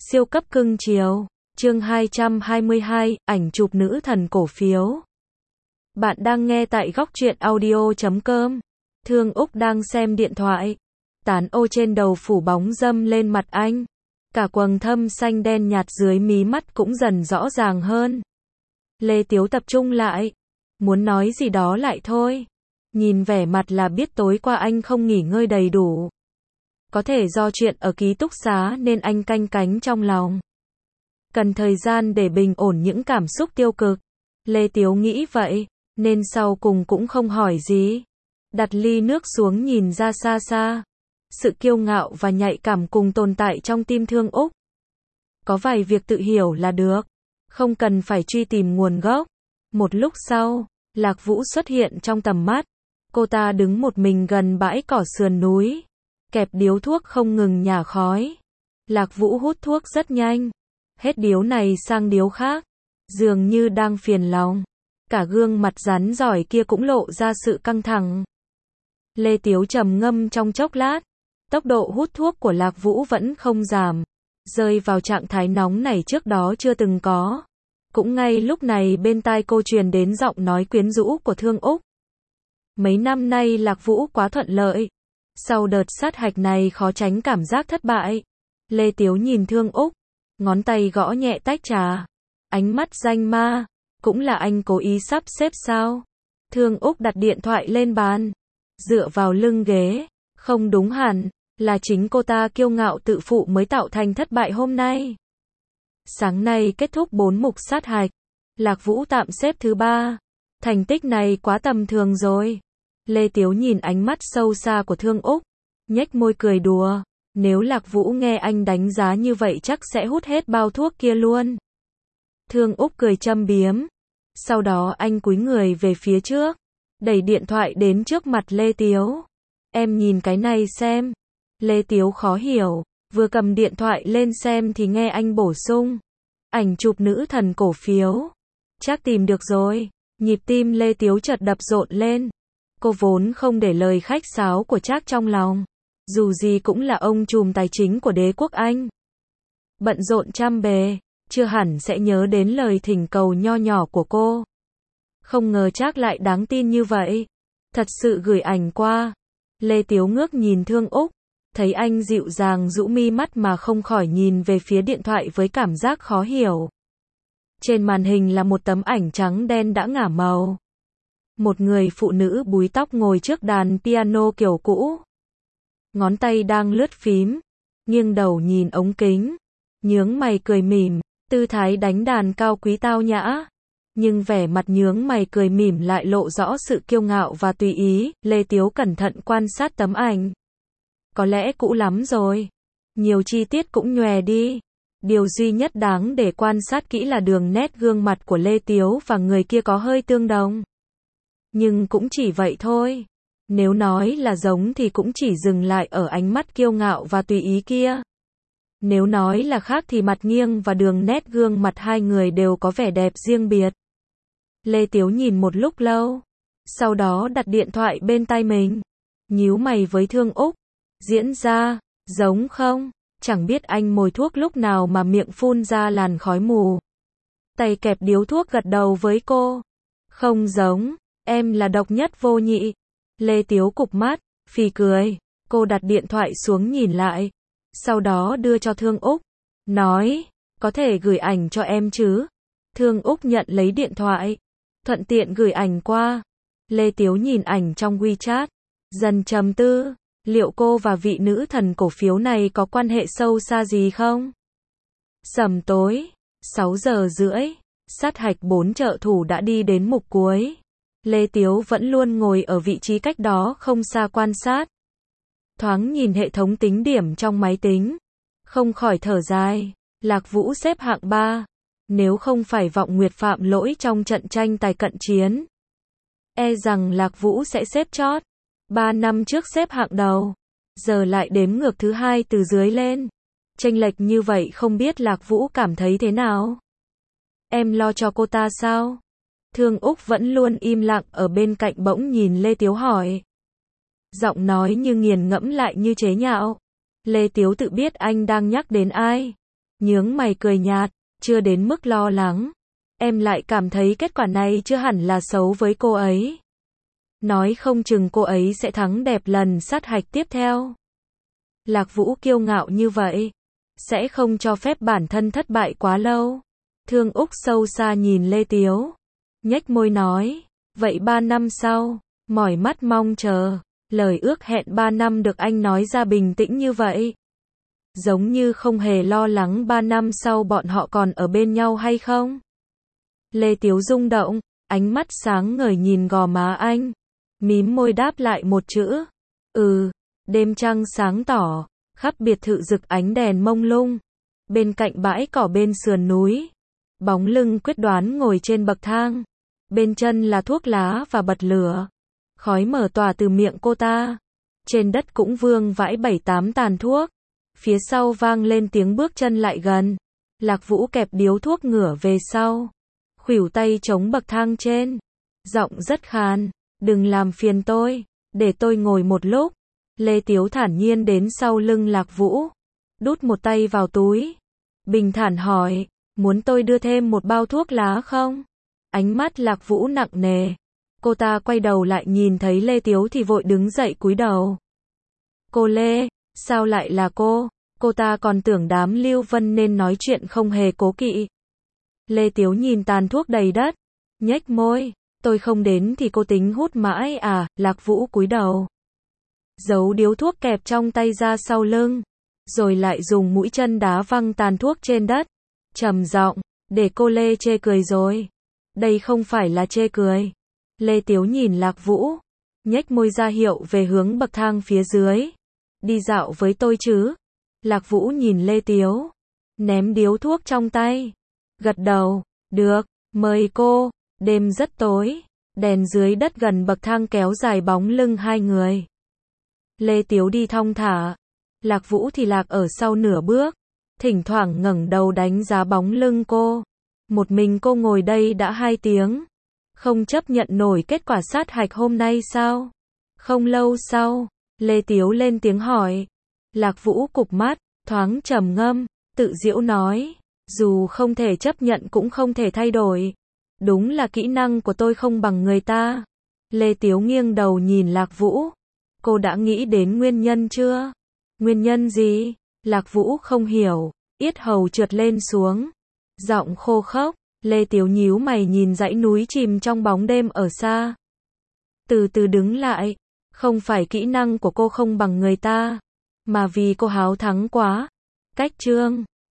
Siêu cấp cưng chiều. Chương 222, ảnh chụp nữ thần cổ phiếu. Bạn đang nghe tại góc truyện audio.com. Thương Úc đang xem điện thoại. Tán ô trên đầu phủ bóng râm lên mặt anh. Cả quầng thâm xanh đen nhạt dưới mí mắt cũng dần rõ ràng hơn. Lê Tiếu tập trung lại. Muốn nói gì đó lại thôi. Nhìn vẻ mặt là biết tối qua anh không nghỉ ngơi đầy đủ. Có thể do chuyện ở ký túc xá nên anh canh cánh trong lòng. Cần thời gian để bình ổn những cảm xúc tiêu cực. Lê Tiếu nghĩ vậy, nên sau cùng cũng không hỏi gì. Đặt ly nước xuống nhìn ra xa xa. Sự kiêu ngạo và nhạy cảm cùng tồn tại trong tim Thương Úc. Có vài việc tự hiểu là được. Không cần phải truy tìm nguồn gốc. Một lúc sau, Lạc Vũ xuất hiện trong tầm mắt. Cô ta đứng một mình gần bãi cỏ sườn núi. Kẹp điếu thuốc không ngừng nhả khói. Lạc Vũ hút thuốc rất nhanh. Hết điếu này sang điếu khác. Dường như đang phiền lòng. Cả gương mặt rắn giỏi kia cũng lộ ra sự căng thẳng. Lê Tiếu trầm ngâm trong chốc lát. Tốc độ hút thuốc của Lạc Vũ vẫn không giảm. Rơi vào trạng thái nóng này trước đó chưa từng có. Cũng ngay lúc này bên tai cô truyền đến giọng nói quyến rũ của Thương Úc. Mấy năm nay Lạc Vũ quá thuận lợi. Sau đợt sát hạch này khó tránh cảm giác thất bại. Lê Tiếu nhìn Thương Úc. Ngón tay gõ nhẹ tách trà. Ánh mắt danh ma. Cũng là anh cố ý sắp xếp sao? Thương Úc đặt điện thoại lên bàn. Dựa vào lưng ghế. Không đúng hẳn. Là chính cô ta kiêu ngạo tự phụ mới tạo thành thất bại hôm nay. Sáng nay kết thúc 4 mục sát hạch. Lạc Vũ tạm xếp thứ 3. Thành tích này quá tầm thường rồi. Lê Tiếu nhìn ánh mắt sâu xa của Thương Úc. Nhếch môi cười đùa. Nếu Lạc Vũ nghe anh đánh giá như vậy chắc sẽ hút hết bao thuốc kia luôn. Thương Úc cười châm biếm. Sau đó anh cúi người về phía trước. Đẩy điện thoại đến trước mặt Lê Tiếu. Em nhìn cái này xem. Lê Tiếu khó hiểu. Vừa cầm điện thoại lên xem thì nghe anh bổ sung. Ảnh chụp nữ thần cổ phiếu. Chắc tìm được rồi. Nhịp tim Lê Tiếu chợt đập rộn lên. Cô vốn không để lời khách sáo của Trác trong lòng. Dù gì cũng là ông trùm tài chính của đế quốc Anh. Bận rộn trăm bề, chưa hẳn sẽ nhớ đến lời thỉnh cầu nho nhỏ của cô. Không ngờ Trác lại đáng tin như vậy. Thật sự gửi ảnh qua. Lê Tiếu ngước nhìn Thương Úc. Thấy anh dịu dàng rũ mi mắt mà không khỏi nhìn về phía điện thoại với cảm giác khó hiểu. Trên màn hình là một tấm ảnh trắng đen đã ngả màu. Một người phụ nữ búi tóc ngồi trước đàn piano kiểu cũ. Ngón tay đang lướt phím. Nghiêng đầu nhìn ống kính. Nhướng mày cười mỉm. Tư thái đánh đàn cao quý tao nhã. Nhưng vẻ mặt nhướng mày cười mỉm lại lộ rõ sự kiêu ngạo và tùy ý. Lê Tiếu cẩn thận quan sát tấm ảnh. Có lẽ cũ lắm rồi. Nhiều chi tiết cũng nhòe đi. Điều duy nhất đáng để quan sát kỹ là đường nét gương mặt của Lê Tiếu và người kia có hơi tương đồng. Nhưng cũng chỉ vậy thôi. Nếu nói là giống thì cũng chỉ dừng lại ở ánh mắt kiêu ngạo và tùy ý kia. Nếu nói là khác thì mặt nghiêng và đường nét gương mặt hai người đều có vẻ đẹp riêng biệt. Lê Tiếu nhìn một lúc lâu. Sau đó đặt điện thoại bên tai mình. Nhíu mày với Thương Úc. Diễn ra, giống không? Chẳng biết anh mồi thuốc lúc nào mà miệng phun ra làn khói mù. Tay kẹp điếu thuốc gật đầu với cô. Không giống, em là độc nhất vô nhị. Lê Tiếu cụp mắt, phì cười. Cô đặt điện thoại xuống nhìn lại. Sau đó đưa cho Thương Úc. Nói, có thể gửi ảnh cho em chứ? Thương Úc nhận lấy điện thoại. Thuận tiện gửi ảnh qua. Lê Tiếu nhìn ảnh trong WeChat. Dần trầm tư. Liệu cô và vị nữ thần cổ phiếu này có quan hệ sâu xa gì không? Sầm tối, 6 giờ rưỡi, sát hạch 4 trợ thủ đã đi đến mục cuối. Lê Tiếu vẫn luôn ngồi ở vị trí cách đó không xa quan sát. Thoáng nhìn hệ thống tính điểm trong máy tính. Không khỏi thở dài, Lạc Vũ xếp hạng 3. Nếu không phải Vọng Nguyệt phạm lỗi trong trận tranh tài cận chiến. E rằng Lạc Vũ sẽ xếp chót. 3 năm trước xếp hạng đầu, giờ lại đếm ngược thứ 2 từ dưới lên. Chênh lệch như vậy không biết Lạc Vũ cảm thấy thế nào? Em lo cho cô ta sao? Thương Úc vẫn luôn im lặng ở bên cạnh bỗng nhìn Lê Tiếu hỏi. Giọng nói như nghiền ngẫm lại như chế nhạo. Lê Tiếu tự biết anh đang nhắc đến ai. nhướng mày cười nhạt, chưa đến mức lo lắng. Em lại cảm thấy kết quả này chưa hẳn là xấu với cô ấy. Nói không chừng cô ấy sẽ thắng đẹp lần sát hạch tiếp theo. Lạc Vũ kiêu ngạo như vậy, sẽ không cho phép bản thân thất bại quá lâu. Thương Úc sâu xa nhìn Lê Tiếu, nhếch môi nói, vậy 3 năm sau, mỏi mắt mong chờ, lời ước hẹn 3 năm được anh nói ra bình tĩnh như vậy. Giống như không hề lo lắng 3 năm sau bọn họ còn ở bên nhau hay không. Lê Tiếu rung động, ánh mắt sáng ngời nhìn gò má anh, mím môi đáp lại một chữ, đêm trăng sáng tỏ, khắp biệt thự rực ánh đèn mông lung. Bên cạnh bãi cỏ bên sườn núi, bóng lưng quyết đoán ngồi trên bậc thang. Bên chân là thuốc lá và bật lửa. Khói mờ tỏa từ miệng cô ta. Trên đất cũng vương vãi 7-8 tàn thuốc. Phía sau vang lên tiếng bước chân lại gần. Lạc Vũ kẹp điếu thuốc ngửa về sau, khuỷu tay chống bậc thang trên. Giọng rất khàn, đừng làm phiền tôi, để tôi ngồi một lúc. Lê Tiếu thản nhiên đến sau lưng Lạc Vũ, đút một tay vào túi. Bình thản hỏi, muốn tôi đưa thêm một bao thuốc lá không? Ánh mắt Lạc Vũ nặng nề. Cô ta quay đầu lại nhìn thấy Lê Tiếu thì vội đứng dậy cúi đầu. Cô Lê, sao lại là cô? Cô ta còn tưởng đám Lưu Vân nên nói chuyện không hề cố kỵ. Lê Tiếu nhìn tàn thuốc đầy đất, nhếch môi, tôi không đến thì cô tính hút mãi à? Lạc Vũ cúi đầu, giấu điếu thuốc kẹp trong tay ra sau lưng, rồi lại dùng mũi chân đá văng tàn thuốc trên đất, trầm giọng, để cô Lê chê cười rồi. Đây không phải là chê cười. Lê Tiếu nhìn Lạc Vũ, nhếch môi ra hiệu về hướng bậc thang phía dưới. Đi dạo với tôi chứ? Lạc Vũ nhìn Lê Tiếu, ném điếu thuốc trong tay, gật đầu, được, mời cô. Đêm rất tối, đèn dưới đất gần bậc thang kéo dài bóng lưng hai người. Lê Tiếu đi thong thả, Lạc Vũ thì lạc ở sau nửa bước, thỉnh thoảng ngẩng đầu đánh giá bóng lưng cô. Một mình cô ngồi đây đã 2 tiếng, không chấp nhận nổi kết quả sát hạch hôm nay sao? Không lâu sau, Lê Tiếu lên tiếng hỏi. Lạc Vũ cụp mắt, thoáng trầm ngâm, tự giễu nói, dù không thể chấp nhận cũng không thể thay đổi. Đúng là kỹ năng của tôi không bằng người ta. Lê Tiếu nghiêng đầu nhìn Lạc Vũ. Cô đã nghĩ đến nguyên nhân chưa? Nguyên nhân gì? Lạc Vũ không hiểu, yết hầu trượt lên xuống, giọng khô khốc. Lê Tiếu nhíu mày nhìn dãy núi chìm trong bóng đêm ở xa. Từ từ đứng lại, không phải kỹ năng của cô không bằng người ta, mà vì cô háo thắng quá. Cách chương